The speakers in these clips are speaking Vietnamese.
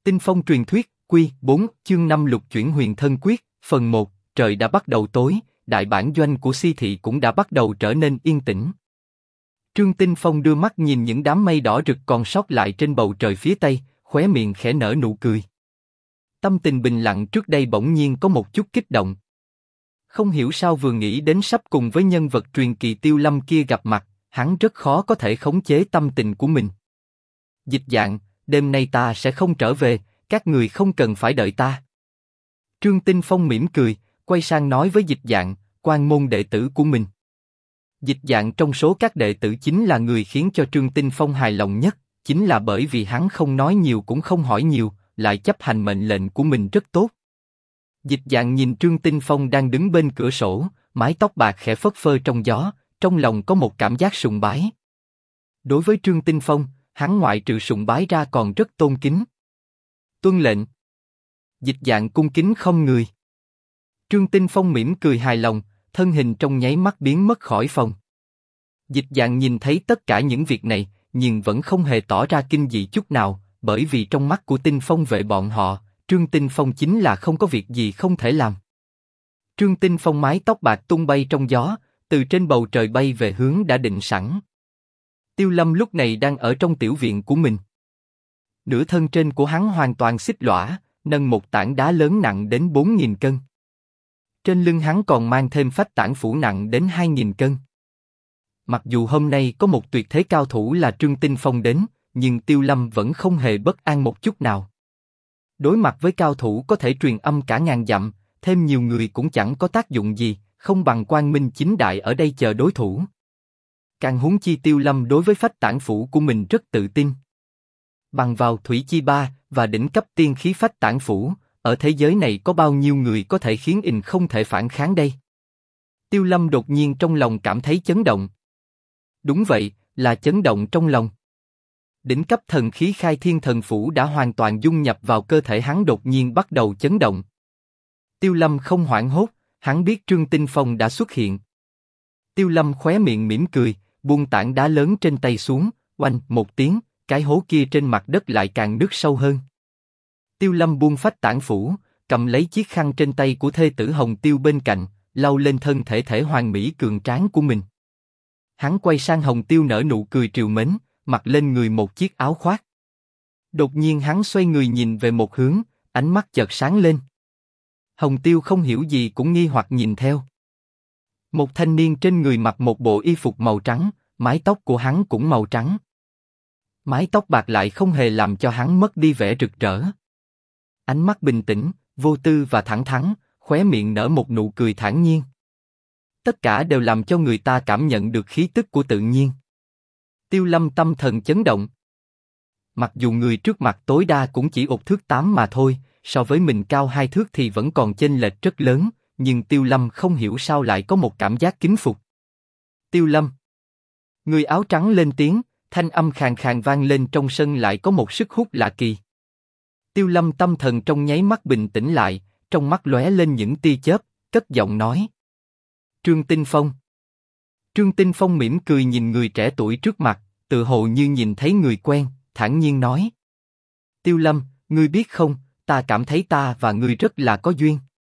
Tinh phong truyền thuyết, Quy 4, chương 5 lục chuyển huyền thân quyết, phần 1, trời đã bắt đầu tối, đại bản doanh của Si thị cũng đã bắt đầu trở nên yên tĩnh. Trương Tinh Phong đưa mắt nhìn những đám mây đỏ rực còn sót lại trên bầu trời phía tây, khóe miệng khẽ nở nụ cười. Tâm tình bình lặng trước đây bỗng nhiên có một chút kích động. Không hiểu sao vừa nghĩ đến sắp cùng với nhân vật truyền kỳ Tiêu Lâm kia gặp mặt, hắn rất khó có thể khống chế tâm tình của mình. Dịch dạng, đêm nay ta sẽ không trở về, các người không cần phải đợi ta. Trương Tinh Phong mỉm cười, quay sang nói với Dịch dạng, quan môn đệ tử của mình. Dịch dạng trong số các đệ tử chính là người khiến cho Trương Tinh Phong hài lòng nhất, chính là bởi vì hắn không nói nhiều cũng không hỏi nhiều, lại chấp hành mệnh lệnh của mình rất tốt. Dịch dạng nhìn Trương Tinh Phong đang đứng bên cửa sổ, mái tóc bạc khẽ phất phơ trong gió, trong lòng có một cảm giác sùng bái. Đối với Trương Tinh Phong, hắn ngoại trừ sùng bái ra còn rất tôn kính. Tuân lệnh. Dịch dạng cung kính không người. Trương Tinh Phong mỉm cười hài lòng, thân hình trong nháy mắt biến mất khỏi phòng. Dịch dạng nhìn thấy tất cả những việc này, nhưng vẫn không hề tỏ ra kinh dị chút nào, bởi vì trong mắt của Tinh Phong vệ bọn họ, Trương Tinh Phong chính là không có việc gì không thể làm. Trương Tinh Phong mái tóc bạc tung bay trong gió, từ trên bầu trời bay về hướng đã định sẵn. Tiêu Lâm lúc này đang ở trong tiểu viện của mình. Nửa thân trên của hắn hoàn toàn xích lõa, nâng một tảng đá lớn nặng đến 4.000 cân. Trên lưng hắn còn mang thêm phách tản phủ nặng đến 2.000 cân. Mặc dù hôm nay có một tuyệt thế cao thủ là Trương Tinh Phong đến, nhưng Tiêu Lâm vẫn không hề bất an một chút nào. Đối mặt với cao thủ có thể truyền âm cả ngàn dặm, thêm nhiều người cũng chẳng có tác dụng gì, không bằng quang minh chính đại ở đây chờ đối thủ. Càng huống chi Tiêu Lâm đối với phách tản phủ của mình rất tự tin. Bằng vào thủy chi ba và đỉnh cấp tiên khí phách tản phủ, ở thế giới này có bao nhiêu người có thể khiến ình không thể phản kháng đây? Tiêu Lâm đột nhiên trong lòng cảm thấy chấn động. Đúng vậy, là chấn động trong lòng. Đỉnh cấp thần khí khai thiên thần phủ đã hoàn toàn dung nhập vào cơ thể hắn, đột nhiên bắt đầu chấn động. Tiêu Lâm không hoảng hốt, hắn biết Trương Tinh Phong đã xuất hiện. Tiêu Lâm khóe miệng mỉm cười, buông tảng đá lớn trên tay xuống, oanh một tiếng, cái hố kia trên mặt đất lại càng nứt sâu hơn. Tiêu Lâm buông phách tản phủ, cầm lấy chiếc khăn trên tay của thê tử Hồng Tiêu bên cạnh, lau lên thân thể hoàn mỹ cường tráng của mình. Hắn quay sang Hồng Tiêu nở nụ cười trìu mến, mặc lên người một chiếc áo khoác. Đột nhiên hắn xoay người nhìn về một hướng, ánh mắt chợt sáng lên. Hồng Tiêu không hiểu gì cũng nghi hoặc nhìn theo. Một thanh niên trên người mặc một bộ y phục màu trắng, mái tóc của hắn cũng màu trắng. Mái tóc bạc lại không hề làm cho hắn mất đi vẻ rực rỡ. Ánh mắt bình tĩnh, vô tư và thẳng thắn, khóe miệng nở một nụ cười thản nhiên. Tất cả đều làm cho người ta cảm nhận được khí tức của tự nhiên. Tiêu Lâm tâm thần chấn động. Mặc dù người trước mặt tối đa cũng chỉ 1,8 thước mà thôi, so với mình cao 2 thước thì vẫn còn chênh lệch rất lớn, nhưng Tiêu Lâm không hiểu sao lại có một cảm giác kính phục. Tiêu Lâm. Người áo trắng lên tiếng, thanh âm khàn khàn vang lên trong sân, lại có một sức hút lạ kỳ. Tiêu Lâm tâm thần trong nháy mắt bình tĩnh lại, trong mắt lóe lên những tia chớp, cất giọng nói. Trương Tinh Phong. Trương Tinh Phong mỉm cười nhìn người trẻ tuổi trước mặt, tự hồ như nhìn thấy người quen, thản nhiên nói. Tiêu Lâm, ngươi biết không, ta cảm thấy ta và ngươi rất là có duyên.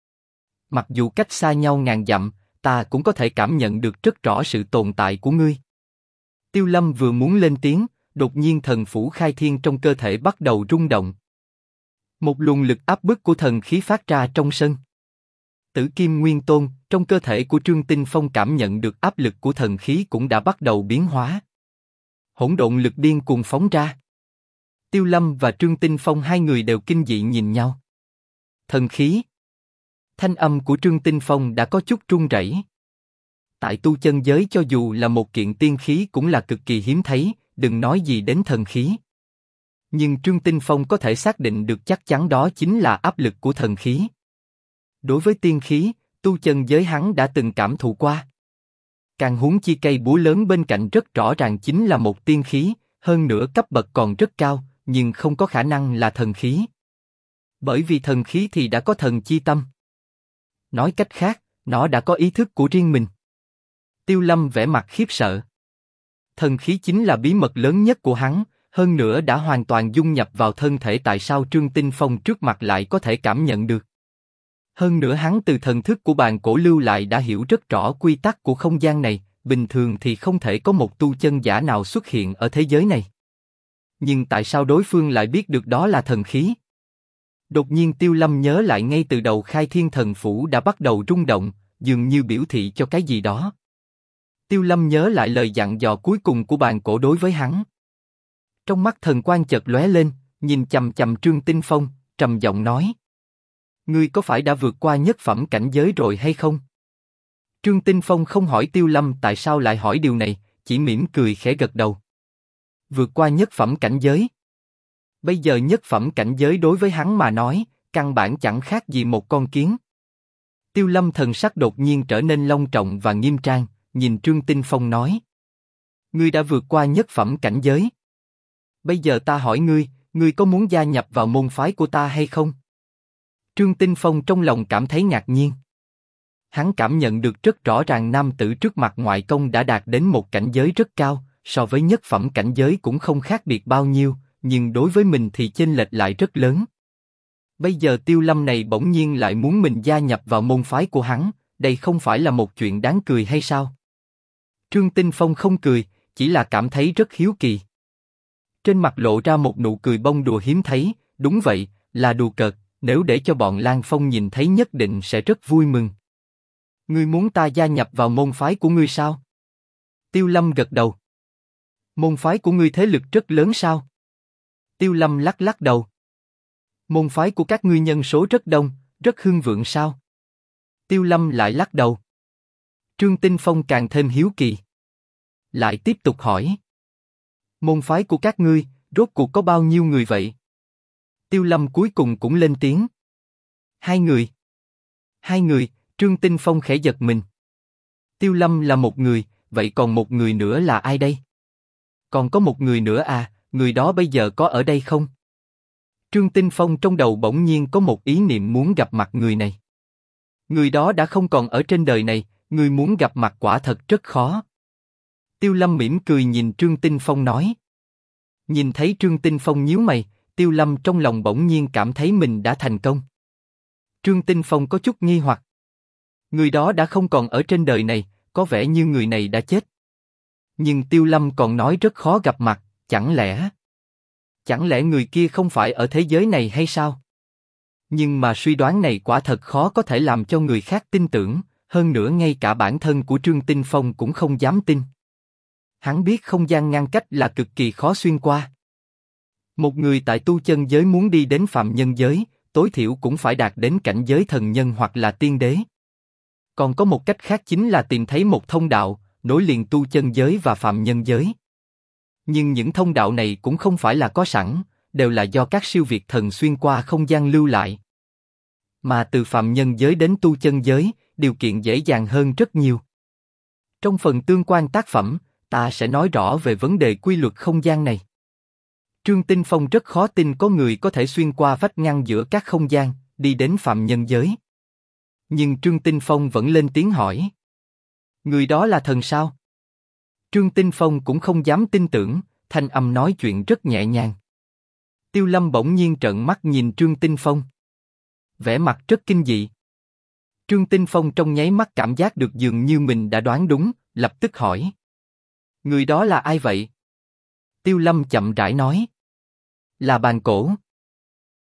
Mặc dù cách xa nhau ngàn dặm, ta cũng có thể cảm nhận được rất rõ sự tồn tại của ngươi. Tiêu Lâm vừa muốn lên tiếng, đột nhiên thần phủ khai thiên trong cơ thể bắt đầu rung động. Một luồng lực áp bức của thần khí phát ra trong sân. Tử Kim Nguyên Tôn, trong cơ thể của Trương Tinh Phong cảm nhận được áp lực của thần khí cũng đã bắt đầu biến hóa. Hỗn độn lực điên cuồng phóng ra. Tiêu Lâm và Trương Tinh Phong hai người đều kinh dị nhìn nhau. Thần khí. Thanh âm của Trương Tinh Phong đã có chút run rẩy. Tại tu chân giới cho dù là một kiện tiên khí cũng là cực kỳ hiếm thấy, đừng nói gì đến thần khí. Nhưng Trương Tinh Phong có thể xác định được chắc chắn đó chính là áp lực của thần khí. Đối với tiên khí, tu chân giới hắn đã từng cảm thụ qua. Càng huống chi cây búa lớn bên cạnh rất rõ ràng chính là một tiên khí, hơn nữa cấp bậc còn rất cao, nhưng không có khả năng là thần khí. Bởi vì thần khí thì đã có thần chi tâm. Nói cách khác, nó đã có ý thức của riêng mình. Tiêu Lâm vẻ mặt khiếp sợ. Thần khí chính là bí mật lớn nhất của hắn, hơn nữa đã hoàn toàn dung nhập vào thân thể, tại sao Trương Tinh Phong trước mặt lại có thể cảm nhận được? Hơn nữa hắn từ thần thức của bàn cổ lưu lại đã hiểu rất rõ quy tắc của không gian này, bình thường thì không thể có một tu chân giả nào xuất hiện ở thế giới này. Nhưng tại sao đối phương lại biết được đó là thần khí? Đột nhiên Tiêu Lâm nhớ lại ngay từ đầu Khai Thiên Thần Phủ đã bắt đầu rung động, dường như biểu thị cho cái gì đó. Tiêu Lâm nhớ lại lời dặn dò cuối cùng của bàn cổ đối với hắn. Trong mắt thần quang chợt lóe lên, nhìn chằm chằm Trương Tinh Phong, trầm giọng nói: ngươi có phải đã vượt qua nhất phẩm cảnh giới rồi hay không? Trương Tinh Phong không hỏi Tiêu Lâm tại sao lại hỏi điều này, chỉ mỉm cười khẽ gật đầu. Vượt qua nhất phẩm cảnh giới. Bây giờ nhất phẩm cảnh giới đối với hắn mà nói, căn bản chẳng khác gì một con kiến. Tiêu Lâm thần sắc đột nhiên trở nên long trọng và nghiêm trang, nhìn Trương Tinh Phong nói: ngươi đã vượt qua nhất phẩm cảnh giới. Bây giờ ta hỏi ngươi, ngươi có muốn gia nhập vào môn phái của ta hay không? Trương Tinh Phong trong lòng cảm thấy ngạc nhiên. Hắn cảm nhận được rất rõ ràng nam tử trước mặt ngoại công đã đạt đến một cảnh giới rất cao, so với nhất phẩm cảnh giới cũng không khác biệt bao nhiêu, nhưng đối với mình thì chênh lệch lại rất lớn. Bây giờ Tiêu Lâm này bỗng nhiên lại muốn mình gia nhập vào môn phái của hắn, đây không phải là một chuyện đáng cười hay sao? Trương Tinh Phong không cười, chỉ là cảm thấy rất hiếu kỳ. Trên mặt lộ ra một nụ cười bông đùa hiếm thấy, đúng vậy, là đùa cợt, nếu để cho bọn Lan Phong nhìn thấy nhất định sẽ rất vui mừng. Ngươi muốn ta gia nhập vào môn phái của ngươi sao? Tiêu Lâm gật đầu. Môn phái của ngươi thế lực rất lớn sao? Tiêu Lâm lắc lắc đầu. Môn phái của các ngươi nhân số rất đông, rất hưng vượng sao? Tiêu Lâm lại lắc đầu. Trương Tinh Phong càng thêm hiếu kỳ. Lại tiếp tục hỏi. Môn phái của các ngươi, rốt cuộc có bao nhiêu người vậy? Tiêu Lâm cuối cùng cũng lên tiếng. 2 người. 2 người, Trương Tinh Phong khẽ giật mình. Tiêu Lâm là một người, vậy còn một người nữa là ai đây? Còn có một người nữa à, người đó bây giờ có ở đây không? Trương Tinh Phong trong đầu bỗng nhiên có một ý niệm muốn gặp mặt người này. Người đó đã không còn ở trên đời này, người muốn gặp mặt quả thật rất khó. Tiêu Lâm mỉm cười nhìn Trương Tinh Phong nói. Nhìn thấy Trương Tinh Phong nhíu mày, Tiêu Lâm trong lòng bỗng nhiên cảm thấy mình đã thành công. Trương Tinh Phong có chút nghi hoặc. Người đó đã không còn ở trên đời này, có vẻ như người này đã chết. Nhưng Tiêu Lâm còn nói rất khó gặp mặt, chẳng lẽ người kia không phải ở thế giới này hay sao? Nhưng mà suy đoán này quả thật khó có thể làm cho người khác tin tưởng, hơn nữa ngay cả bản thân của Trương Tinh Phong cũng không dám tin. Hắn biết không gian ngăn cách là cực kỳ khó xuyên qua. Một người tại tu chân giới muốn đi đến phạm nhân giới, tối thiểu cũng phải đạt đến cảnh giới thần nhân hoặc là tiên đế. Còn có một cách khác chính là tìm thấy một thông đạo, nối liền tu chân giới và phạm nhân giới. Nhưng những thông đạo này cũng không phải là có sẵn, đều là do các siêu việt thần xuyên qua không gian lưu lại. Mà từ phạm nhân giới đến tu chân giới, điều kiện dễ dàng hơn rất nhiều. Trong phần tương quan tác phẩm, ta sẽ nói rõ về vấn đề quy luật không gian này. Trương Tinh Phong rất khó tin có người có thể xuyên qua vách ngăn giữa các không gian, đi đến phạm nhân giới. Nhưng Trương Tinh Phong vẫn lên tiếng hỏi. Người đó là thần sao? Trương Tinh Phong cũng không dám tin tưởng, thanh âm nói chuyện rất nhẹ nhàng. Tiêu Lâm bỗng nhiên trợn mắt nhìn Trương Tinh Phong. Vẻ mặt rất kinh dị. Trương Tinh Phong trong nháy mắt cảm giác được dường như mình đã đoán đúng, lập tức hỏi. Người đó là ai vậy? Tiêu Lâm chậm rãi nói. Là bàn cổ.